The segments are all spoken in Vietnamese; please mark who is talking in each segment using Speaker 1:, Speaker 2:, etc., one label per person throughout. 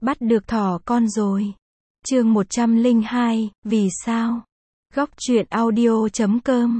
Speaker 1: Bắt được thỏ con rồi. Chương 102, vì sao? Góc truyện audio.com.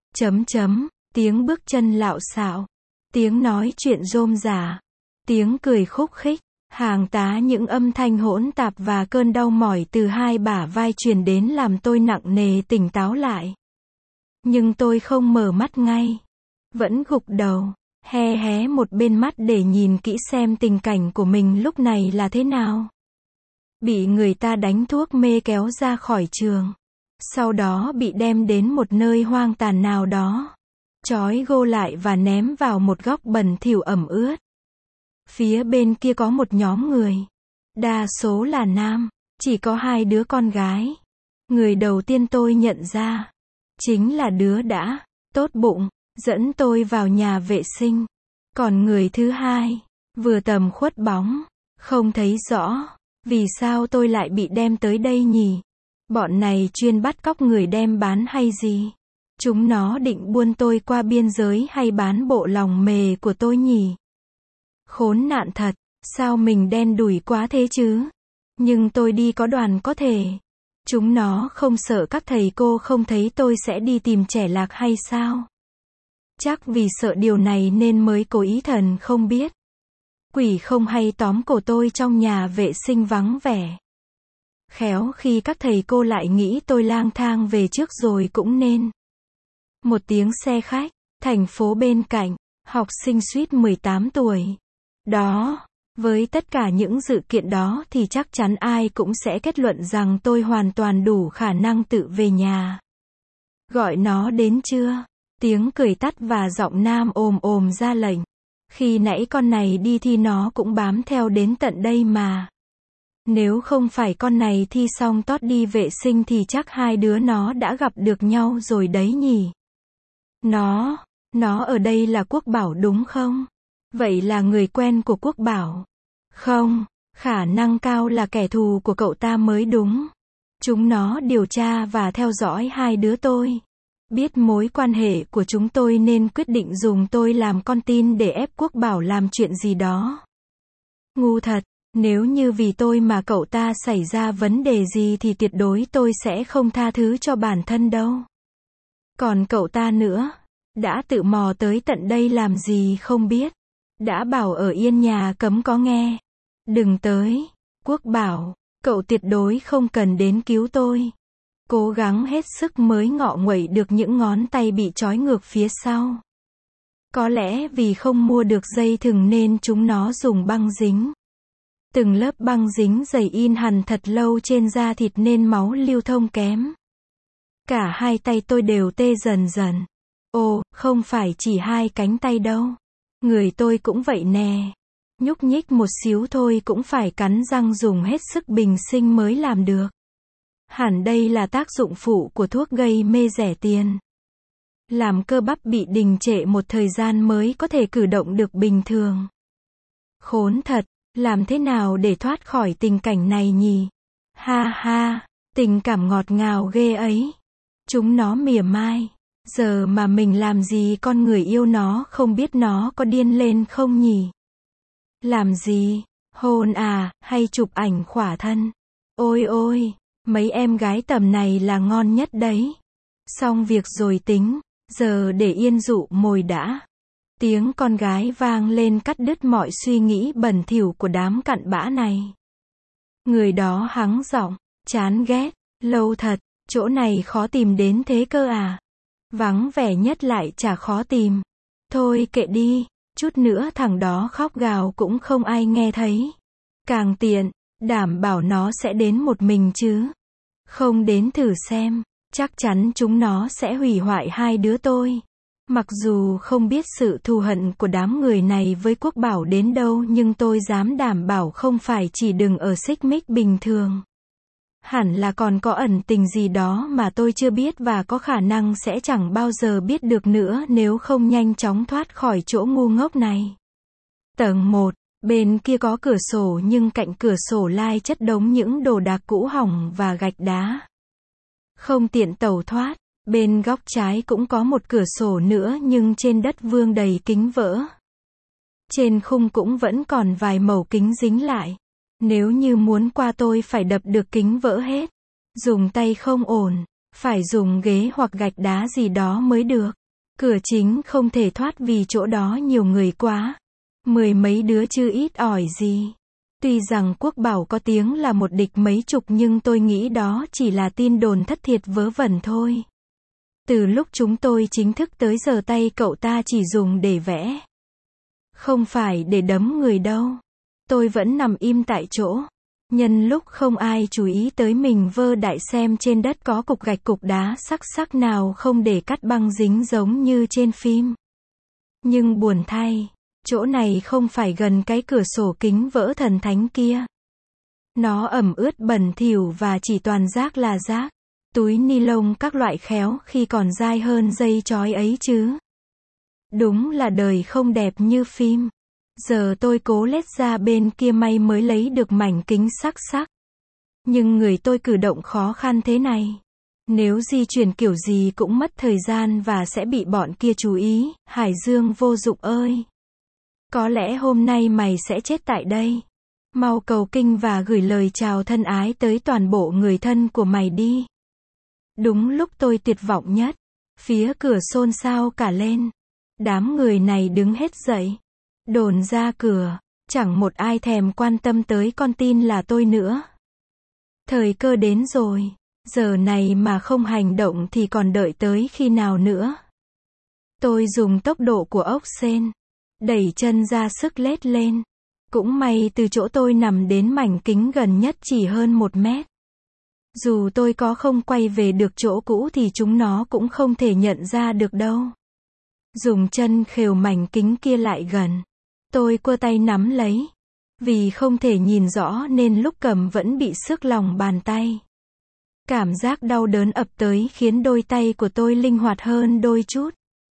Speaker 1: Tiếng bước chân lạo xạo. Tiếng nói chuyện rôm rả. Tiếng cười khúc khích. Hàng tá những âm thanh hỗn tạp và cơn đau mỏi từ hai bả vai truyền đến làm tôi nặng nề tỉnh táo lại. Nhưng tôi không mở mắt ngay. Vẫn gục đầu, hé một bên mắt để nhìn kỹ xem tình cảnh của mình lúc này là thế nào. Bị người ta đánh thuốc mê kéo ra khỏi trường. Sau đó bị đem đến một nơi hoang tàn nào đó. Trói gô lại và ném vào một góc bẩn thỉu ẩm ướt. Phía bên kia có một nhóm người. Đa số là nam, chỉ có 2 đứa con gái. Người đầu tiên tôi nhận ra, chính là đứa đã tốt bụng, dẫn tôi vào nhà vệ sinh. Còn người thứ hai, vừa tầm khuất bóng, không thấy rõ. Vì sao tôi lại bị đem tới đây nhỉ? Bọn này chuyên bắt cóc người đem bán hay gì? Chúng nó định buôn tôi qua biên giới hay bán bộ lòng mề của tôi nhỉ? Khốn nạn thật, sao mình đen đủi quá thế chứ? Nhưng tôi đi có đoàn có thể. Chúng nó không sợ các thầy cô không thấy tôi sẽ đi tìm trẻ lạc hay sao? Chắc vì sợ điều này nên mới cố ý thần không biết. Quỷ không hay tóm cổ tôi trong nhà vệ sinh vắng vẻ. Khéo khi các thầy cô lại nghĩ tôi lang thang về trước rồi cũng nên. Một tiếng xe khách, thành phố bên cạnh, học sinh suýt 18 tuổi. Đó, với tất cả những sự kiện đó thì chắc chắn ai cũng sẽ kết luận rằng tôi hoàn toàn đủ khả năng tự về nhà. Gọi nó đến chưa? Tiếng cười tắt và giọng nam ồm ra lệnh. Khi nãy con này đi thì nó cũng bám theo đến tận đây mà. Nếu không phải con này thi xong tót đi vệ sinh thì chắc 2 đứa nó đã gặp được nhau rồi đấy nhỉ. Nó ở đây là Quốc Bảo đúng không? Vậy là người quen của Quốc Bảo. Không, khả năng cao là kẻ thù của cậu ta mới đúng. Chúng nó điều tra và theo dõi 2 đứa tôi. Biết mối quan hệ của chúng tôi nên quyết định dùng tôi làm con tin để ép Quốc Bảo làm chuyện gì đó. Ngu thật, nếu như vì tôi mà cậu ta xảy ra vấn đề gì thì tuyệt đối tôi sẽ không tha thứ cho bản thân đâu. Còn cậu ta nữa, đã tự mò tới tận đây làm gì không biết. Đã bảo ở yên nhà cấm có nghe. Đừng tới, Quốc Bảo, cậu tuyệt đối không cần đến cứu tôi. Cố gắng hết sức mới ngọ nguậy được những ngón tay bị trói ngược phía sau. Có lẽ vì không mua được dây thừng nên chúng nó dùng băng dính. Từng lớp băng dính dày in hằn thật lâu trên da thịt nên máu lưu thông kém. Cả 2 tay tôi đều tê dần dần. Ồ, không phải chỉ 2 cánh tay đâu. Người tôi cũng vậy nè. Nhúc nhích một xíu thôi cũng phải cắn răng dùng hết sức bình sinh mới làm được. Hẳn đây là tác dụng phụ của thuốc gây mê rẻ tiền. Làm cơ bắp bị đình trệ một thời gian mới có thể cử động được bình thường. Khốn thật, làm thế nào để thoát khỏi tình cảnh này nhỉ? Ha ha, tình cảm ngọt ngào ghê ấy. Chúng nó mỉa mai. Giờ mà mình làm gì con người yêu nó không biết nó có điên lên không nhỉ? Làm gì? Hôn à, hay chụp ảnh khỏa thân? Ôi, mấy em gái tầm này là ngon nhất đấy. Xong việc rồi tính, giờ để yên dụ mồi đã. Tiếng con gái vang lên cắt đứt mọi suy nghĩ bẩn thỉu của đám cặn bã này. Người đó hắng giọng, chán ghét, lâu thật, chỗ này khó tìm đến thế cơ à? Vắng vẻ nhất lại chả khó tìm. Thôi kệ đi, chút nữa thằng đó khóc gào cũng không ai nghe thấy. Càng tiện, đảm bảo nó sẽ đến một mình chứ. Không đến thử xem, chắc chắn chúng nó sẽ hủy hoại 2 đứa tôi. Mặc dù không biết sự thù hận của đám người này với Quốc Bảo đến đâu nhưng tôi dám đảm bảo không phải chỉ dừng ở xích mích bình thường. Hẳn là còn có ẩn tình gì đó mà tôi chưa biết và có khả năng sẽ chẳng bao giờ biết được nữa nếu không nhanh chóng thoát khỏi chỗ ngu ngốc này. Tầng 1, bên kia có cửa sổ nhưng cạnh cửa sổ lai chất đống những đồ đạc cũ hỏng và gạch đá. Không tiện tẩu thoát. Bên góc trái cũng có một cửa sổ nữa nhưng trên đất vương đầy kính vỡ. Trên khung cũng vẫn còn vài mẩu kính dính lại. Nếu như muốn qua tôi phải đập được kính vỡ hết. Dùng tay không ổn, phải dùng ghế hoặc gạch đá gì đó mới được. Cửa chính không thể thoát vì chỗ đó nhiều người quá. 10 mấy đứa chứ ít ỏi gì. Tuy rằng Quốc Bảo có tiếng là một địch mấy chục nhưng tôi nghĩ đó chỉ là tin đồn thất thiệt vớ vẩn thôi. Từ lúc chúng tôi chính thức tới giờ tay cậu ta chỉ dùng để vẽ. Không phải để đấm người đâu. Tôi vẫn nằm im tại chỗ. Nhân lúc không ai chú ý tới mình vơ đại xem trên đất có cục gạch cục đá sắc sắc nào không để cắt băng dính giống như trên phim. Nhưng buồn thay, chỗ này không phải gần cái cửa sổ kính vỡ thần thánh kia. Nó ẩm ướt bẩn thỉu và chỉ toàn rác là rác. Túi ni lông các loại khéo khi còn dai hơn dây chói ấy chứ. Đúng là đời không đẹp như phim. Giờ tôi cố lết ra bên kia may mới lấy được mảnh kính sắc sắc. Nhưng người tôi cử động khó khăn thế này. Nếu di chuyển kiểu gì cũng mất thời gian và sẽ bị bọn kia chú ý. Hải Dương vô dụng ơi! Có lẽ hôm nay mày sẽ chết tại đây. Mau cầu kinh và gửi lời chào thân ái tới toàn bộ người thân của mày đi. Đúng lúc tôi tuyệt vọng nhất, phía cửa xôn xao cả lên. Đám người này đứng hết dậy. Đồn ra cửa, chẳng một ai thèm quan tâm tới con tin là tôi nữa. Thời cơ đến rồi, giờ này mà không hành động thì còn đợi tới khi nào nữa. Tôi dùng tốc độ của ốc sên, đẩy chân ra sức lết lên. Cũng may từ chỗ tôi nằm đến mảnh kính gần nhất chỉ hơn 1 mét. Dù tôi có không quay về được chỗ cũ thì chúng nó cũng không thể nhận ra được đâu. Dùng chân khều mảnh kính kia lại gần. Tôi cua tay nắm lấy. Vì không thể nhìn rõ nên lúc cầm vẫn bị xước lòng bàn tay. Cảm giác đau đớn ập tới khiến đôi tay của tôi linh hoạt hơn đôi chút.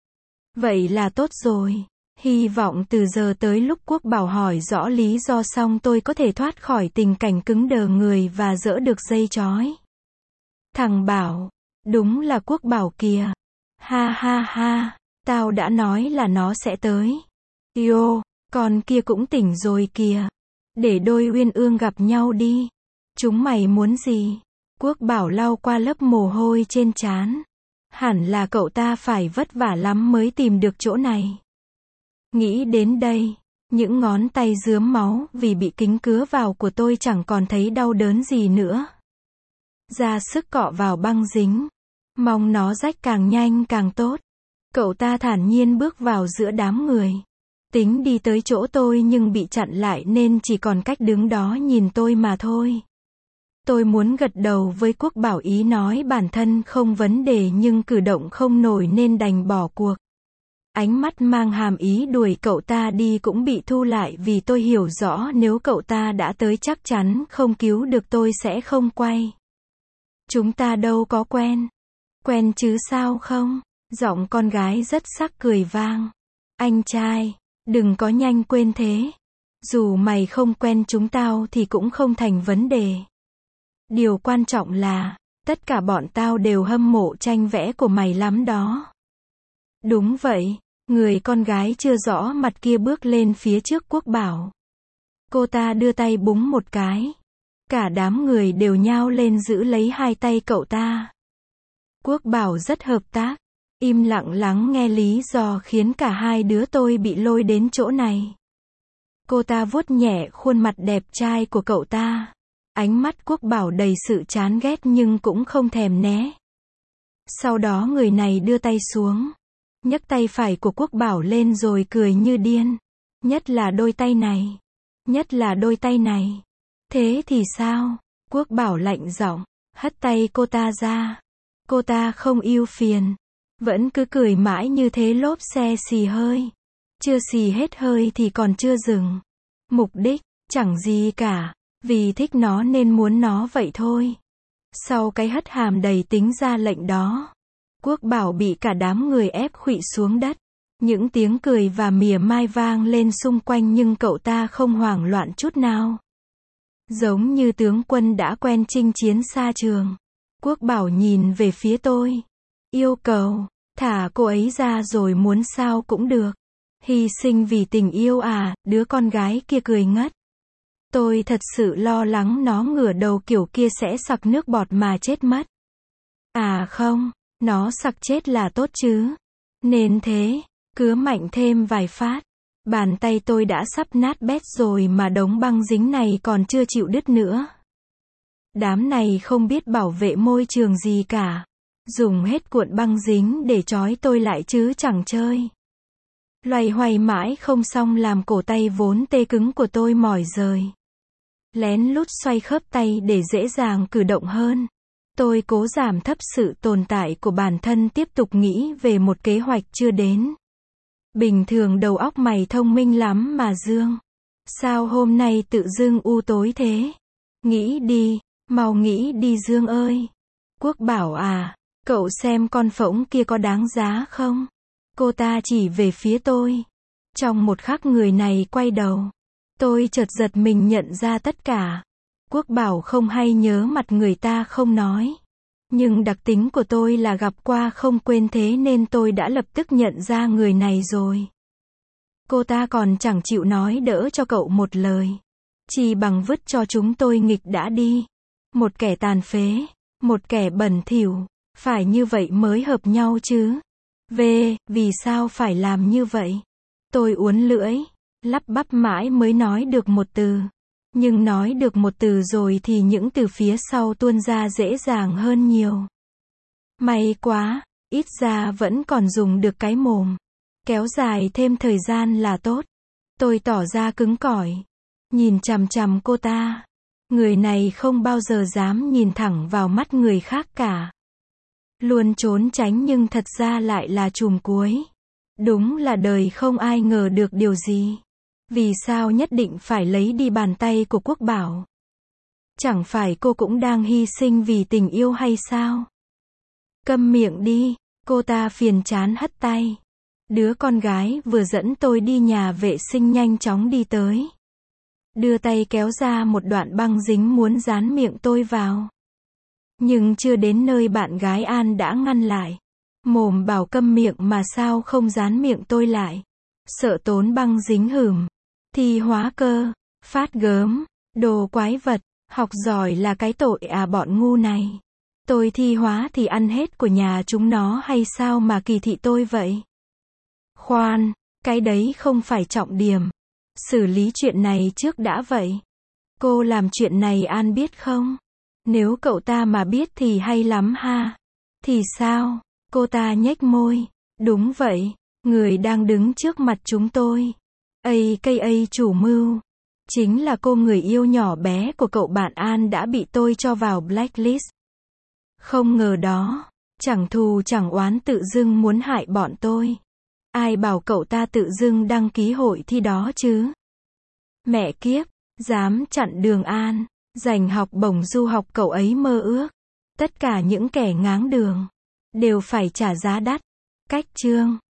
Speaker 1: Vậy là tốt rồi. Hy vọng từ giờ tới lúc Quốc Bảo hỏi rõ lý do xong tôi có thể thoát khỏi tình cảnh cứng đờ người và dỡ được dây chói. Thằng Bảo, đúng là Quốc Bảo kìa. Ha ha ha, tao đã nói là nó sẽ tới. Yo, con kia cũng tỉnh rồi kìa. Để đôi uyên ương gặp nhau đi. Chúng mày muốn gì? Quốc Bảo lau qua lớp mồ hôi trên trán. Hẳn là cậu ta phải vất vả lắm mới tìm được chỗ này. Nghĩ đến đây, những ngón tay rướm máu vì bị kính cứa vào của tôi chẳng còn thấy đau đớn gì nữa. Ra sức cọ vào băng dính. Mong nó rách càng nhanh càng tốt. Cậu ta thản nhiên bước vào giữa đám người. Tính đi tới chỗ tôi nhưng bị chặn lại nên chỉ còn cách đứng đó nhìn tôi mà thôi. Tôi muốn gật đầu với Quốc Bảo ý nói bản thân không vấn đề nhưng cử động không nổi nên đành bỏ cuộc. Ánh mắt mang hàm ý đuổi cậu ta đi cũng bị thu lại vì tôi hiểu rõ nếu cậu ta đã tới chắc chắn không cứu được tôi sẽ không quay. Chúng ta đâu có quen. Quen chứ sao không? Giọng con gái rất sắc cười vang. Anh trai, đừng có nhanh quên thế. Dù mày không quen chúng tao thì cũng không thành vấn đề. Điều quan trọng là, tất cả bọn tao đều hâm mộ tranh vẽ của mày lắm đó. Đúng vậy, người con gái chưa rõ mặt kia bước lên phía trước Quốc Bảo. Cô ta đưa tay búng một cái. Cả đám người đều nhao lên giữ lấy hai tay cậu ta. Quốc Bảo rất hợp tác. Im lặng lắng nghe lý do khiến cả hai đứa tôi bị lôi đến chỗ này. Cô ta vuốt nhẹ khuôn mặt đẹp trai của cậu ta. Ánh mắt Quốc Bảo đầy sự chán ghét nhưng cũng không thèm né. Sau đó người này đưa tay xuống. Nhấc tay phải của Quốc Bảo lên rồi cười như điên. Nhất là đôi tay này. Nhất là đôi tay này. Thế thì sao? Quốc Bảo lạnh giọng, hất tay cô ta ra. Cô ta không ưu phiền. Vẫn cứ cười mãi như thế lốp xe xì hơi. Chưa xì hết hơi thì còn chưa dừng. Mục đích, chẳng gì cả. Vì thích nó nên muốn nó vậy thôi. Sau cái hất hàm đầy tính ra lệnh đó, Quốc Bảo bị cả đám người ép khuỵu xuống đất. Những tiếng cười và mỉa mai vang lên xung quanh nhưng cậu ta không hoảng loạn chút nào. Giống như tướng quân đã quen chinh chiến xa trường. Quốc Bảo nhìn về phía tôi. Yêu cầu, thả cô ấy ra rồi muốn sao cũng được. Hy sinh vì tình yêu à, đứa con gái kia cười ngất. Tôi thật sự lo lắng nó ngửa đầu kiểu kia sẽ sặc nước bọt mà chết mất. À không, nó sặc chết là tốt chứ. Nên thế, cứa mạnh thêm vài phát. Bàn tay tôi đã sắp nát bét rồi mà đống băng dính này còn chưa chịu đứt nữa. Đám này không biết bảo vệ môi trường gì cả. Dùng hết cuộn băng dính để trói tôi lại chứ chẳng chơi. Loay hoay mãi không xong làm cổ tay vốn tê cứng của tôi mỏi rời. Lén lút xoay khớp tay để dễ dàng cử động hơn. Tôi cố giảm thấp sự tồn tại của bản thân, tiếp tục nghĩ về một kế hoạch chưa đến. Bình thường đầu óc mày thông minh lắm mà Dương. Sao hôm nay tự dưng u tối thế? Nghĩ đi, mau nghĩ đi Dương ơi. Quốc bảo à, cậu xem con phỗng kia có đáng giá không? Cô ta chỉ về phía tôi. Trong một khắc người này quay đầu. Tôi chợt giật mình nhận ra tất cả. Quốc bảo không hay nhớ mặt người ta không nói. Nhưng đặc tính của tôi là gặp qua không quên, thế nên tôi đã lập tức nhận ra người này rồi. Cô ta còn chẳng chịu nói đỡ cho cậu một lời. Chỉ bằng vứt cho chúng tôi nghịch đã đi. Một kẻ tàn phế, một kẻ bẩn thỉu, phải như vậy mới hợp nhau chứ. Vì sao phải làm như vậy? Tôi uốn lưỡi, lắp bắp mãi mới nói được một từ. Nhưng nói được một từ rồi thì những từ phía sau tuôn ra dễ dàng hơn nhiều. May quá, ít ra vẫn còn dùng được cái mồm. Kéo dài thêm thời gian là tốt. Tôi tỏ ra cứng cỏi. Nhìn chằm chằm cô ta. Người này không bao giờ dám nhìn thẳng vào mắt người khác cả. Luôn trốn tránh nhưng thật ra lại là trùm cuối. Đúng là đời không ai ngờ được điều gì. Vì sao nhất định phải lấy đi bàn tay của Quốc bảo? Chẳng phải cô cũng đang hy sinh vì tình yêu hay sao? Câm miệng đi, cô ta phiền chán hất tay. Đứa con gái vừa dẫn tôi đi nhà vệ sinh nhanh chóng đi tới. Đưa tay kéo ra một đoạn băng dính muốn dán miệng tôi vào. Nhưng chưa đến nơi bạn gái An đã ngăn lại. Mồm bảo câm miệng mà sao không dán miệng tôi lại. Sợ tốn băng dính hửm. Thi hóa cơ, phát gớm, đồ quái vật, học giỏi là cái tội à bọn ngu này. Tôi thi hóa thì ăn hết của nhà chúng nó hay sao mà kỳ thị tôi vậy? Khoan, cái đấy không phải trọng điểm. Xử lý chuyện này trước đã vậy. Cô làm chuyện này An biết không? Nếu cậu ta mà biết thì hay lắm ha. Thì sao? Cô ta nhếch môi. Đúng vậy, người đang đứng trước mặt chúng tôi. AKA chủ mưu. Chính là cô người yêu nhỏ bé của cậu bạn An đã bị tôi cho vào blacklist. Không ngờ đó, chẳng thù chẳng oán tự dưng muốn hại bọn tôi. Ai bảo cậu ta tự dưng đăng ký hội thi đó chứ? Mẹ kiếp, dám chặn đường An, giành học bổng du học cậu ấy mơ ước. Tất cả những kẻ ngáng đường, đều phải trả giá đắt. Cách chương